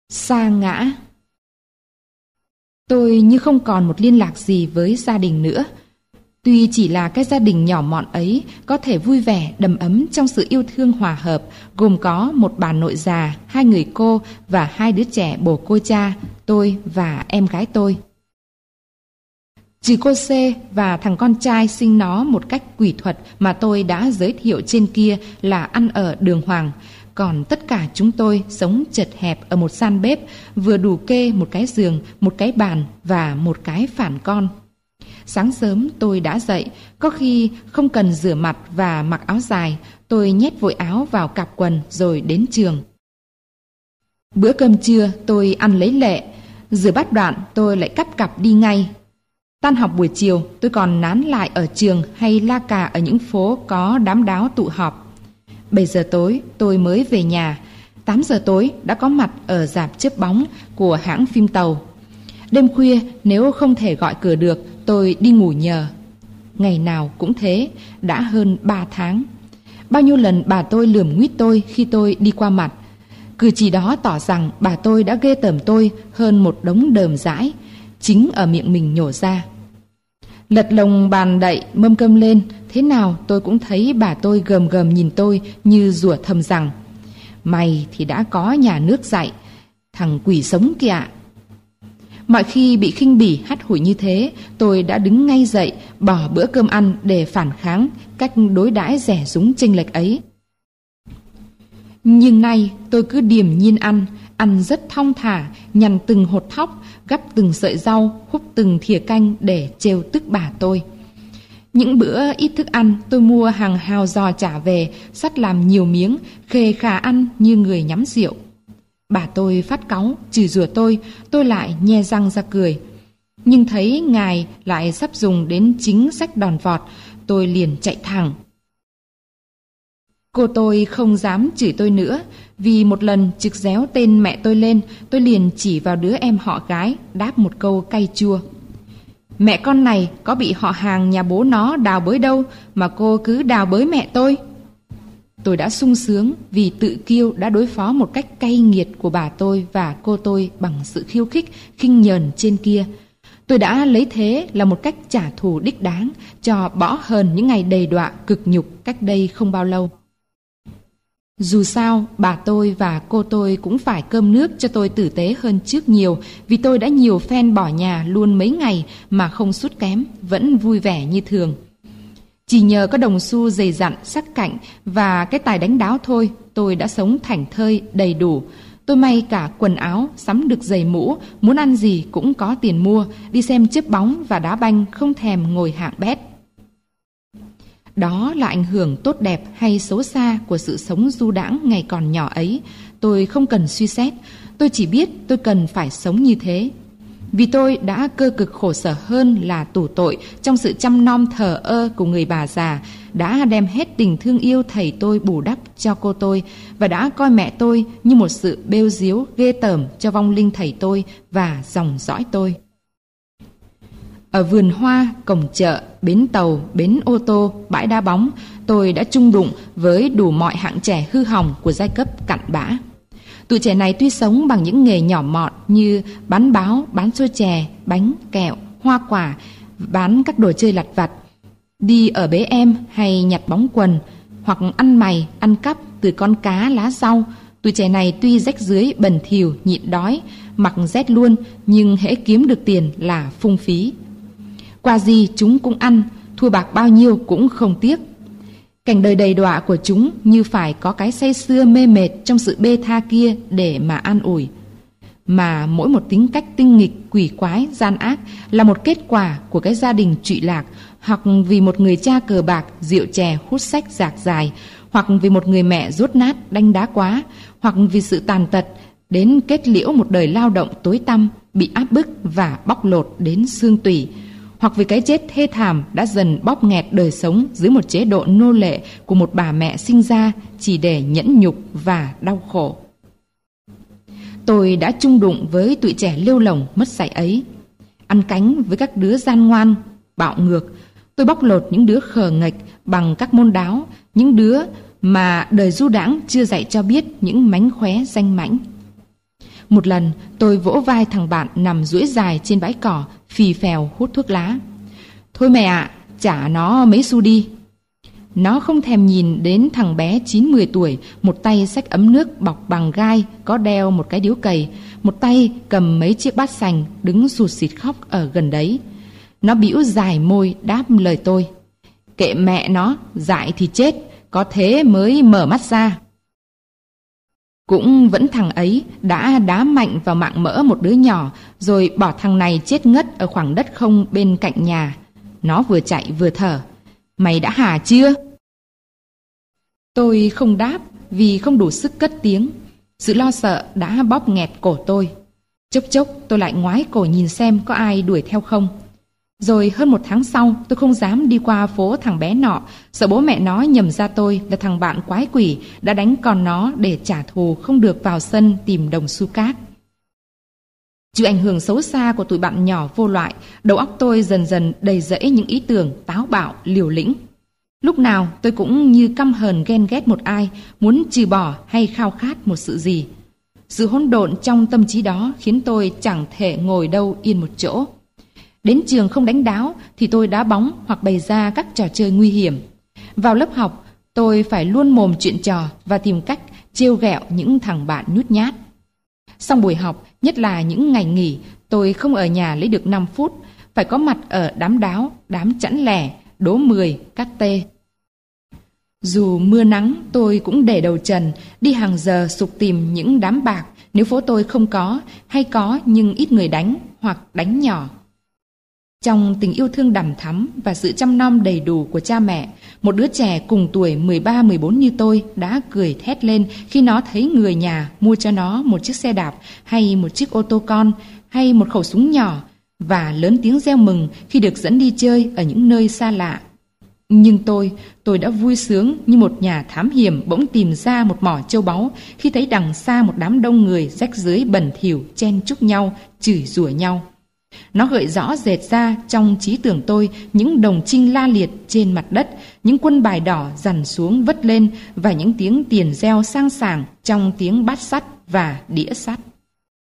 Sa ngã. Tôi như không còn một liên lạc gì với gia đình nữa. Tuy chỉ là cái gia đình nhỏ mọn ấy có thể vui vẻ, đầm ấm trong sự yêu thương hòa hợp, gồm có một bà nội già, 2 người cô và 2 đứa trẻ bồ côi cha, tôi và em gái tôi. Trừ cô C và thằng con trai sinh nó một cách quỷ thuật mà tôi đã giới thiệu trên kia là ăn ở đường hoàng, còn tất cả chúng tôi sống chật hẹp ở một gian bếp, vừa đủ kê một cái giường, một cái bàn và một cái phản con. Sáng sớm tôi đã dậy, có khi không cần rửa mặt và mặc áo dài, tôi nhét vội áo vào cặp quần rồi đến trường. Bữa cơm trưa tôi ăn lấy lệ, rửa bát đoạn tôi lại cắp cặp đi ngay. Tan học buổi chiều tôi còn nán lại ở trường hay la cà ở những phố có đám đáo tụ họp. 7 giờ tối tôi mới về nhà, 8 giờ tối đã có mặt ở rạp chớp bóng của hãng phim tàu. Đêm khuya nếu không thể gọi cửa được, tôi đi ngủ nhờ. Ngày nào cũng thế, đã hơn 3 tháng. Bao nhiêu lần bà tôi lườm nguýt tôi khi tôi đi qua mặt. Cử chỉ đó tỏ rằng bà tôi đã ghê tởm tôi hơn một đống đờm dãi, chính ở miệng mình nhổ ra. Lật lồng bàn đậy mâm cơm lên, thế nào tôi cũng thấy bà tôi gầm gầm nhìn tôi như rủa thầm rằng: mày thì đã có nhà nước dạy, thằng quỷ sống kìa. Mọi khi bị khinh bỉ hắt hủi như thế, tôi đã đứng ngay dậy bỏ bữa cơm ăn để phản kháng cách đối đãi rẻ rúng chênh lệch ấy. Nhưng nay tôi cứ điềm nhiên ăn rất thong thả, nhằn từng hột thóc, gắp từng sợi rau, húp từng thìa canh để trêu tức bà tôi. Những bữa ít thức ăn tôi mua hàng hào giò trả về, sắt làm nhiều miếng, khề khà ăn như người nhắm rượu. Bà tôi phát cáu, chửi rủa tôi lại nhe răng ra cười. Nhưng thấy ngài lại sắp dùng đến chính sách đòn vọt, tôi liền chạy thẳng. Cô tôi không dám chửi tôi nữa, vì một lần trực réo tên mẹ tôi lên, tôi liền chỉ vào đứa em họ gái, đáp một câu cay chua. Mẹ con này có bị họ hàng nhà bố nó đào bới đâu mà cô cứ đào bới mẹ tôi. Tôi đã sung sướng vì tự kiêu đã đối phó một cách cay nghiệt của bà tôi và cô tôi bằng sự khiêu khích, khinh nhờn trên kia. Tôi đã lấy thế là một cách trả thù đích đáng cho bỏ hờn những ngày đầy đọa cực nhục cách đây không bao lâu. Dù sao, bà tôi và cô tôi cũng phải cơm nước cho tôi tử tế hơn trước nhiều, vì tôi đã nhiều phen bỏ nhà luôn mấy ngày mà không sút kém, vẫn vui vẻ như thường. Chỉ nhờ có đồng xu dày dặn, sắc cạnh và cái tài đánh đáo thôi, tôi đã sống thảnh thơi, đầy đủ. Tôi may cả quần áo, sắm được giày mũ, muốn ăn gì cũng có tiền mua, đi xem chớp bóng và đá banh không thèm ngồi hạng bét. Đó là ảnh hưởng tốt đẹp hay xấu xa của sự sống du đãng ngày còn nhỏ ấy. Tôi không cần suy xét, tôi chỉ biết tôi cần phải sống như thế. Vì tôi đã cơ cực khổ sở hơn là tù tội trong sự chăm nom thờ ơ của người bà già, đã đem hết tình thương yêu thầy tôi bù đắp cho cô tôi và đã coi mẹ tôi như một sự bêu diếu ghê tởm cho vong linh thầy tôi và dòng dõi tôi. Ở vườn hoa, cổng chợ, bến tàu, bến ô tô, bãi đá bóng, tôi đã chung đụng với đủ mọi hạng trẻ hư hỏng của giai cấp cặn bã. Tụi trẻ này tuy sống bằng những nghề nhỏ mọn như bán báo, bán xôi chè, bánh, kẹo, hoa quả, bán các đồ chơi lặt vặt, đi ở bế em hay nhặt bóng quần, hoặc ăn mày, ăn cắp từ con cá lá rau. Tụi trẻ này tuy rách rưới, bẩn thỉu, nhịn đói, mặc rét luôn, nhưng hễ kiếm được tiền là phung phí. Qua gì chúng cũng ăn, thua bạc bao nhiêu cũng không tiếc. Cảnh đời đầy đọa của chúng như phải có cái say sưa mê mệt trong sự bê tha kia để mà an ủi. Mà mỗi một tính cách tinh nghịch, quỷ quái, gian ác là một kết quả của cái gia đình trụy lạc, hoặc vì một người cha cờ bạc, rượu chè, hút sách rạc dài, hoặc vì một người mẹ dốt nát, đanh đá quá, hoặc vì sự tàn tật đến kết liễu một đời lao động tối tăm, bị áp bức và bóc lột đến xương tủy, hoặc vì cái chết thê thảm đã dần bóp nghẹt đời sống dưới một chế độ nô lệ của một bà mẹ sinh ra chỉ để nhẫn nhục và đau khổ. Tôi đã chung đụng với tụi trẻ lêu lổng mất dạy ấy, ăn cánh với các đứa gian ngoan, bạo ngược. Tôi bóc lột những đứa khờ nghệch bằng các môn đáo, những đứa mà đời du đãng chưa dạy cho biết những mánh khóe danh mãnh. Một lần tôi vỗ vai thằng bạn nằm duỗi dài trên bãi cỏ, phì phèo hút thuốc lá. Thôi mẹ ạ, trả nó mấy xu đi. Nó không thèm nhìn đến thằng bé 9-10 tuổi, một tay xách ấm nước bọc bằng gai, có đeo một cái điếu cày, một tay cầm mấy chiếc bát sành, đứng sụt sịt khóc ở gần đấy. Nó bĩu dài môi đáp lời tôi. Kệ mẹ nó, dại thì chết, có thế mới mở mắt ra. Cũng vẫn thằng ấy đã đá mạnh vào mạng mỡ một đứa nhỏ, rồi bỏ thằng này chết ngất ở khoảng đất không bên cạnh nhà. Nó vừa chạy vừa thở. Mày đã hả chưa? Tôi không đáp vì không đủ sức cất tiếng. Sự lo sợ đã bóp nghẹt cổ tôi. Chốc chốc tôi lại ngoái cổ nhìn xem có ai đuổi theo không. Rồi hơn 1 tháng sau, tôi không dám đi qua phố thằng bé nọ, sợ bố mẹ nó nhầm ra tôi là thằng bạn quái quỷ đã đánh con nó để trả thù không được vào sân tìm đồng xu cát. Chịu ảnh hưởng xấu xa của tụi bạn nhỏ vô loại, đầu óc tôi dần dần đầy rẫy những ý tưởng táo bạo, liều lĩnh. Lúc nào tôi cũng như căm hờn ghen ghét một ai, muốn trừ bỏ hay khao khát một sự gì. Sự hỗn độn trong tâm trí đó khiến tôi chẳng thể ngồi đâu yên một chỗ. Đến trường không đánh đáo thì tôi đá bóng hoặc bày ra các trò chơi nguy hiểm. Vào lớp học, tôi phải luôn mồm chuyện trò và tìm cách trêu ghẹo những thằng bạn nhút nhát. Xong buổi học, nhất là những ngày nghỉ, tôi không ở nhà lấy được 5 phút, phải có mặt ở đám đáo, đám chẵn lẻ, đố 10, cắt tê. Dù mưa nắng, tôi cũng để đầu trần, đi hàng giờ sục tìm những đám bạc, nếu phố tôi không có, hay có nhưng ít người đánh, hoặc đánh nhỏ. Trong tình yêu thương đằm thắm và sự chăm nom đầy đủ của cha mẹ, một đứa trẻ cùng tuổi 13-14 như tôi đã cười thét lên khi nó thấy người nhà mua cho nó một chiếc xe đạp hay một chiếc ô tô con hay một khẩu súng nhỏ, và lớn tiếng reo mừng khi được dẫn đi chơi ở những nơi xa lạ. Nhưng tôi đã vui sướng như một nhà thám hiểm bỗng tìm ra một mỏ châu báu khi thấy đằng xa một đám đông người rách rưới bẩn thỉu chen chúc nhau, chửi rủa nhau. Nó gợi rõ rệt ra trong trí tưởng tôi những đồng trinh la liệt trên mặt đất, những quân bài đỏ dằn xuống vất lên và những tiếng tiền reo sang sảng trong tiếng bát sắt và đĩa sắt.